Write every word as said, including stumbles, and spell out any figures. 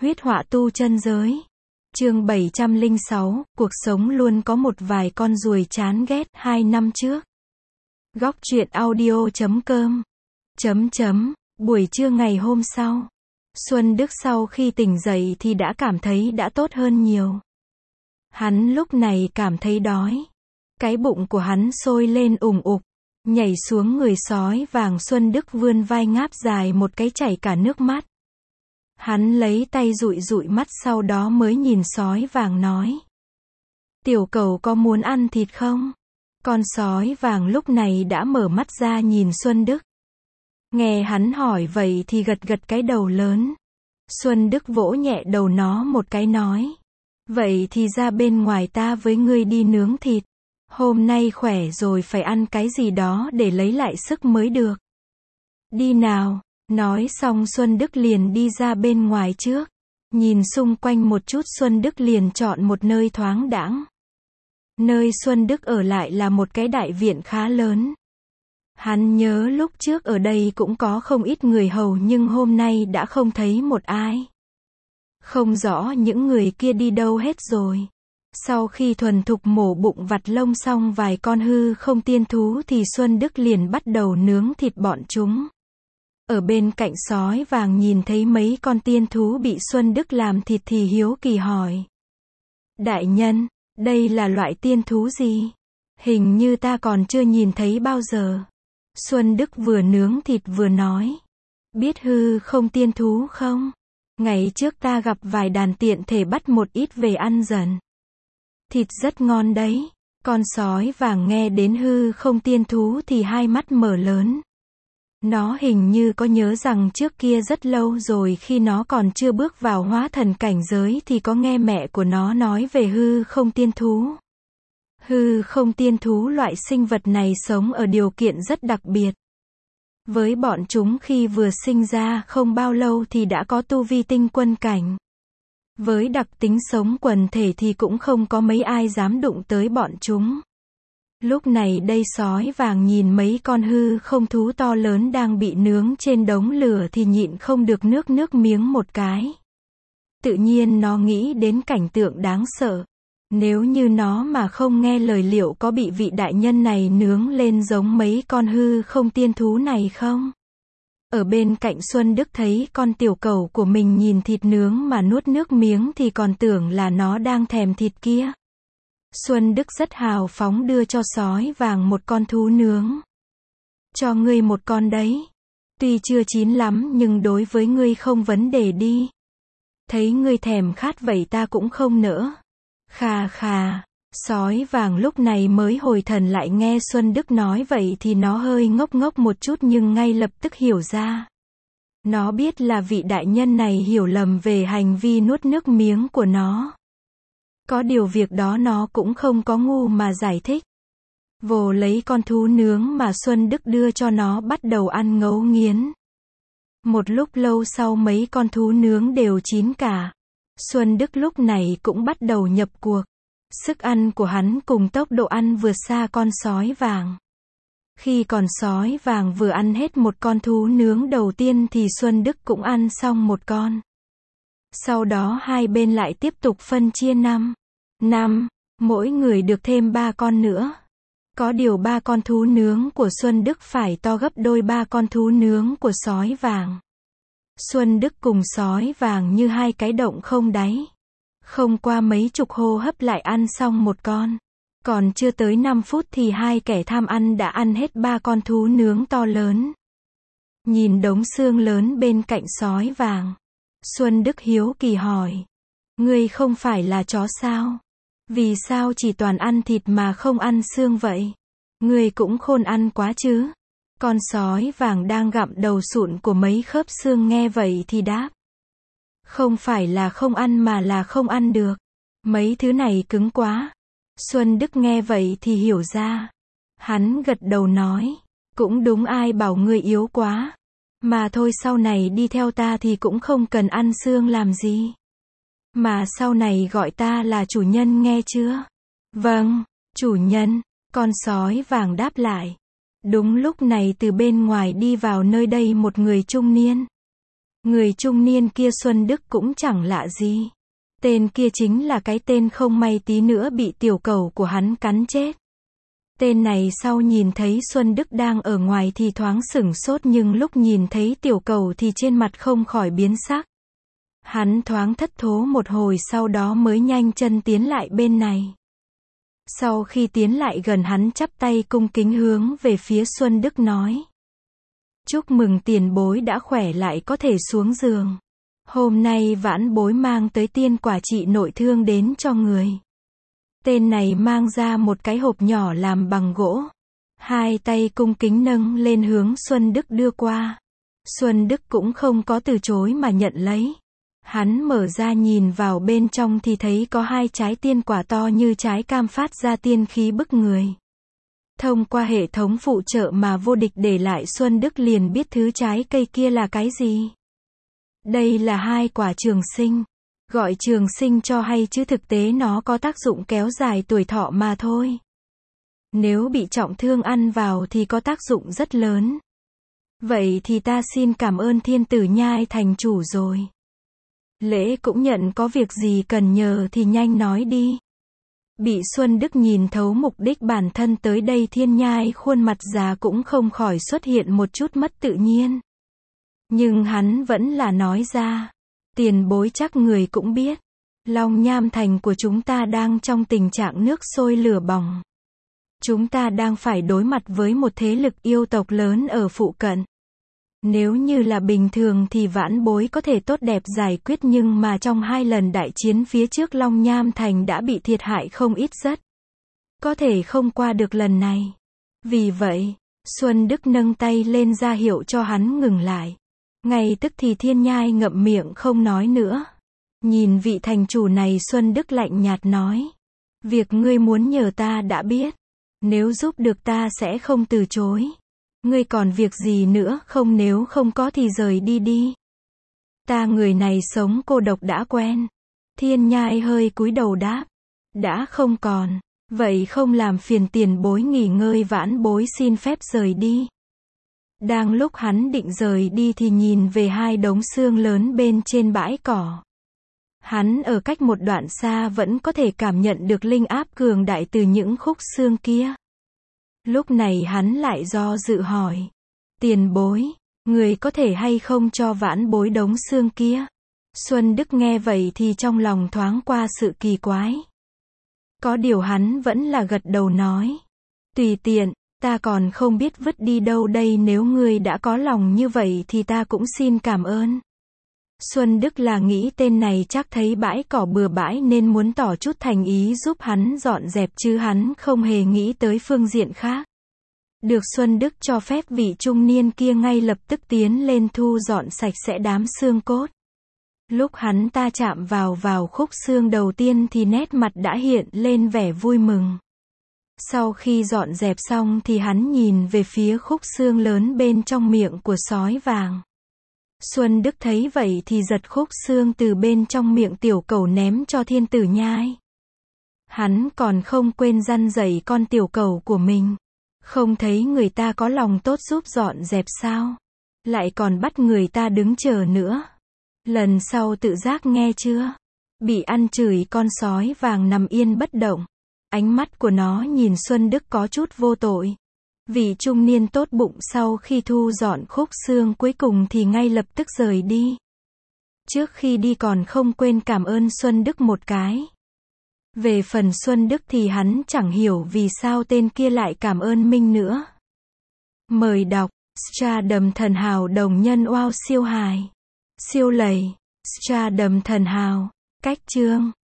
Huyết họa tu chân giới. Chương bảy trăm lẻ sáu, cuộc sống luôn có một vài con ruồi chán ghét, hai năm trước. Góc truyện audio chấm com. Chấm chấm, buổi trưa ngày hôm sau. Xuân Đức sau khi tỉnh dậy thì đã cảm thấy đã tốt hơn nhiều. Hắn lúc này cảm thấy đói. Cái bụng của hắn sôi lên ủng ục. Nhảy xuống người sói vàng. Xuân Đức vươn vai ngáp dài một cái chảy cả nước mắt. Hắn lấy tay dụi dụi mắt sau đó mới nhìn sói vàng nói. Tiểu cẩu có muốn ăn thịt không? Con sói vàng lúc này đã mở mắt ra nhìn Xuân Đức. Nghe hắn hỏi vậy thì gật gật cái đầu lớn. Xuân Đức vỗ nhẹ đầu nó một cái nói. Vậy thì ra bên ngoài ta với ngươi đi nướng thịt. Hôm nay khỏe rồi phải ăn cái gì đó để lấy lại sức mới được. Đi nào. Nói xong Xuân Đức liền đi ra bên ngoài trước. Nhìn xung quanh một chút Xuân Đức liền chọn một nơi thoáng đãng. Nơi Xuân Đức ở lại là một cái đại viện khá lớn. Hắn nhớ lúc trước ở đây cũng có không ít người hầu nhưng hôm nay đã không thấy một ai. Không rõ những người kia đi đâu hết rồi. Sau khi thuần thục mổ bụng vặt lông xong vài con hư không tiên thú thì Xuân Đức liền bắt đầu nướng thịt bọn chúng. Ở bên cạnh sói vàng nhìn thấy mấy con tiên thú bị Xuân Đức làm thịt thì hiếu kỳ hỏi. Đại nhân, đây là loại tiên thú gì? Hình như ta còn chưa nhìn thấy bao giờ. Xuân Đức vừa nướng thịt vừa nói. Biết hư không tiên thú không? Ngày trước ta gặp vài đàn tiện thể bắt một ít về ăn dần. Thịt rất ngon đấy. Con sói vàng nghe đến hư không tiên thú thì hai mắt mở lớn. Nó hình như có nhớ rằng trước kia rất lâu rồi khi nó còn chưa bước vào hóa thần cảnh giới thì có nghe mẹ của nó nói về hư không tiên thú. Hư không tiên thú loại sinh vật này sống ở điều kiện rất đặc biệt. Với bọn chúng khi vừa sinh ra không bao lâu thì đã có tu vi tinh quân cảnh. Với đặc tính sống quần thể thì cũng không có mấy ai dám đụng tới bọn chúng. Lúc này đây sói vàng nhìn mấy con hư không thú to lớn đang bị nướng trên đống lửa thì nhịn không được nước nước miếng một cái. Tự nhiên nó nghĩ đến cảnh tượng đáng sợ. Nếu như nó mà không nghe lời liệu có bị vị đại nhân này nướng lên giống mấy con hư không tiên thú này không? Ở bên cạnh Xuân Đức thấy con tiểu cẩu của mình nhìn thịt nướng mà nuốt nước miếng thì còn tưởng là nó đang thèm thịt kia. Xuân Đức rất hào phóng đưa cho sói vàng một con thú nướng. Cho ngươi một con đấy. Tuy chưa chín lắm nhưng đối với ngươi không vấn đề đi. Thấy ngươi thèm khát vậy ta cũng không nỡ. Khà khà, sói vàng lúc này mới hồi thần lại nghe Xuân Đức nói vậy thì nó hơi ngốc ngốc một chút nhưng ngay lập tức hiểu ra. Nó biết là vị đại nhân này hiểu lầm về hành vi nuốt nước miếng của nó. Có điều việc đó nó cũng không có ngu mà giải thích. Vồ lấy con thú nướng mà Xuân Đức đưa cho nó bắt đầu ăn ngấu nghiến. Một lúc lâu sau mấy con thú nướng đều chín cả. Xuân Đức lúc này cũng bắt đầu nhập cuộc. Sức ăn của hắn cùng tốc độ ăn vượt xa con sói vàng. Khi con sói vàng vừa ăn hết một con thú nướng đầu tiên thì Xuân Đức cũng ăn xong một con. Sau đó hai bên lại tiếp tục phân chia năm. Năm, mỗi người được thêm ba con nữa. Có điều ba con thú nướng của Xuân Đức phải to gấp đôi ba con thú nướng của sói vàng. Xuân Đức cùng sói vàng như hai cái động không đáy. Không qua mấy chục hô hấp lại ăn xong một con. Còn chưa tới năm phút thì hai kẻ tham ăn đã ăn hết ba con thú nướng to lớn. Nhìn đống xương lớn bên cạnh sói vàng. Xuân Đức hiếu kỳ hỏi. Ngươi không phải là chó sao? Vì sao chỉ toàn ăn thịt mà không ăn xương vậy? Ngươi cũng khôn ăn quá chứ? Con sói vàng đang gặm đầu sụn của mấy khớp xương nghe vậy thì đáp. Không phải là không ăn mà là không ăn được. Mấy thứ này cứng quá. Xuân Đức nghe vậy thì hiểu ra. Hắn gật đầu nói. Cũng đúng, ai bảo ngươi yếu quá. Mà thôi, sau này đi theo ta thì cũng không cần ăn xương làm gì. Mà sau này gọi ta là chủ nhân nghe chưa? Vâng, chủ nhân. Con sói vàng đáp lại. Đúng lúc này từ bên ngoài đi vào nơi đây một người trung niên. Người trung niên kia Xuân Đức cũng chẳng lạ gì. Tên kia chính là cái tên không may tí nữa bị tiểu cẩu của hắn cắn chết. Tên này sau nhìn thấy Xuân Đức đang ở ngoài thì thoáng sửng sốt, nhưng lúc nhìn thấy tiểu cẩu thì trên mặt không khỏi biến sắc. Hắn thoáng thất thố một hồi, sau đó mới nhanh chân tiến lại bên này. Sau khi tiến lại gần, hắn chắp tay cung kính hướng về phía Xuân Đức nói: chúc mừng tiền bối đã khỏe lại có thể xuống giường. Hôm nay vãn bối mang tới tiên quả trị nội thương đến cho người. Tên này mang ra một cái hộp nhỏ làm bằng gỗ. Hai tay cung kính nâng lên hướng Xuân Đức đưa qua. Xuân Đức cũng không có từ chối mà nhận lấy. Hắn mở ra nhìn vào bên trong thì thấy có hai trái tiên quả to như trái cam phát ra tiên khí bức người. Thông qua hệ thống phụ trợ mà vô địch để lại, Xuân Đức liền biết thứ trái cây kia là cái gì. Đây là hai quả trường sinh. Gọi trường sinh cho hay chứ thực tế nó có tác dụng kéo dài tuổi thọ mà thôi. Nếu bị trọng thương ăn vào thì có tác dụng rất lớn. Vậy thì ta xin cảm ơn thiên tử nhai thành chủ rồi. Lễ cũng nhận, có việc gì cần nhờ thì nhanh nói đi. Bị Xuân Đức nhìn thấu mục đích bản thân tới đây, Thiên Nhai khuôn mặt già cũng không khỏi xuất hiện một chút mất tự nhiên. Nhưng hắn vẫn là nói ra: tiền bối chắc người cũng biết, Long Nham Thành của chúng ta đang trong tình trạng nước sôi lửa bỏng. Chúng ta đang phải đối mặt với một thế lực yêu tộc lớn ở phụ cận. Nếu như là bình thường thì vãn bối có thể tốt đẹp giải quyết, nhưng mà trong hai lần đại chiến phía trước Long Nham Thành đã bị thiệt hại không ít, rất có thể không qua được lần này. Vì vậy, Xuân Đức nâng tay lên ra hiệu cho hắn ngừng lại. Ngay tức thì Thiên Nhai ngậm miệng không nói nữa. Nhìn vị thành chủ này, Xuân Đức lạnh nhạt nói: việc ngươi muốn nhờ ta đã biết. Nếu giúp được ta sẽ không từ chối. Ngươi còn việc gì nữa không? Nếu không có thì rời đi đi. Ta người này sống cô độc đã quen. Thiên Nhai hơi cúi đầu đáp: đã không còn. Vậy không làm phiền tiền bối nghỉ ngơi, vãn bối xin phép rời đi. Đang lúc hắn định rời đi thì nhìn về hai đống xương lớn bên trên bãi cỏ. Hắn ở cách một đoạn xa vẫn có thể cảm nhận được linh áp cường đại từ những khúc xương kia. Lúc này hắn lại do dự hỏi: tiền bối, người có thể hay không cho vãn bối đống xương kia? Xuân Đức nghe vậy thì trong lòng thoáng qua sự kỳ quái. Có điều hắn vẫn là gật đầu nói: tùy tiện, ta còn không biết vứt đi đâu đây, nếu ngươi đã có lòng như vậy thì ta cũng xin cảm ơn. Xuân Đức là nghĩ tên này chắc thấy bãi cỏ bừa bãi nên muốn tỏ chút thành ý giúp hắn dọn dẹp, chứ hắn không hề nghĩ tới phương diện khác. Được Xuân Đức cho phép, vị trung niên kia ngay lập tức tiến lên thu dọn sạch sẽ đám xương cốt. Lúc hắn ta chạm vào vào khúc xương đầu tiên thì nét mặt đã hiện lên vẻ vui mừng. Sau khi dọn dẹp xong thì hắn nhìn về phía khúc xương lớn bên trong miệng của sói vàng. Xuân Đức thấy vậy thì giật khúc xương từ bên trong miệng tiểu cẩu ném cho thiên tử nhai. Hắn còn không quên răn dạy con tiểu cẩu của mình. Không thấy người ta có lòng tốt giúp dọn dẹp sao? Lại còn bắt người ta đứng chờ nữa. Lần sau tự giác nghe chưa? Bị ăn chửi, con sói vàng nằm yên bất động. Ánh mắt của nó nhìn Xuân Đức có chút vô tội. Vị trung niên tốt bụng sau khi thu dọn khúc xương cuối cùng thì ngay lập tức rời đi. Trước khi đi còn không quên cảm ơn Xuân Đức một cái. Về phần Xuân Đức thì hắn chẳng hiểu vì sao tên kia lại cảm ơn mình nữa. Mời đọc Stardom Thần Hào đồng nhân wow siêu hài. Siêu lầy. Stardom Thần Hào. Cách chương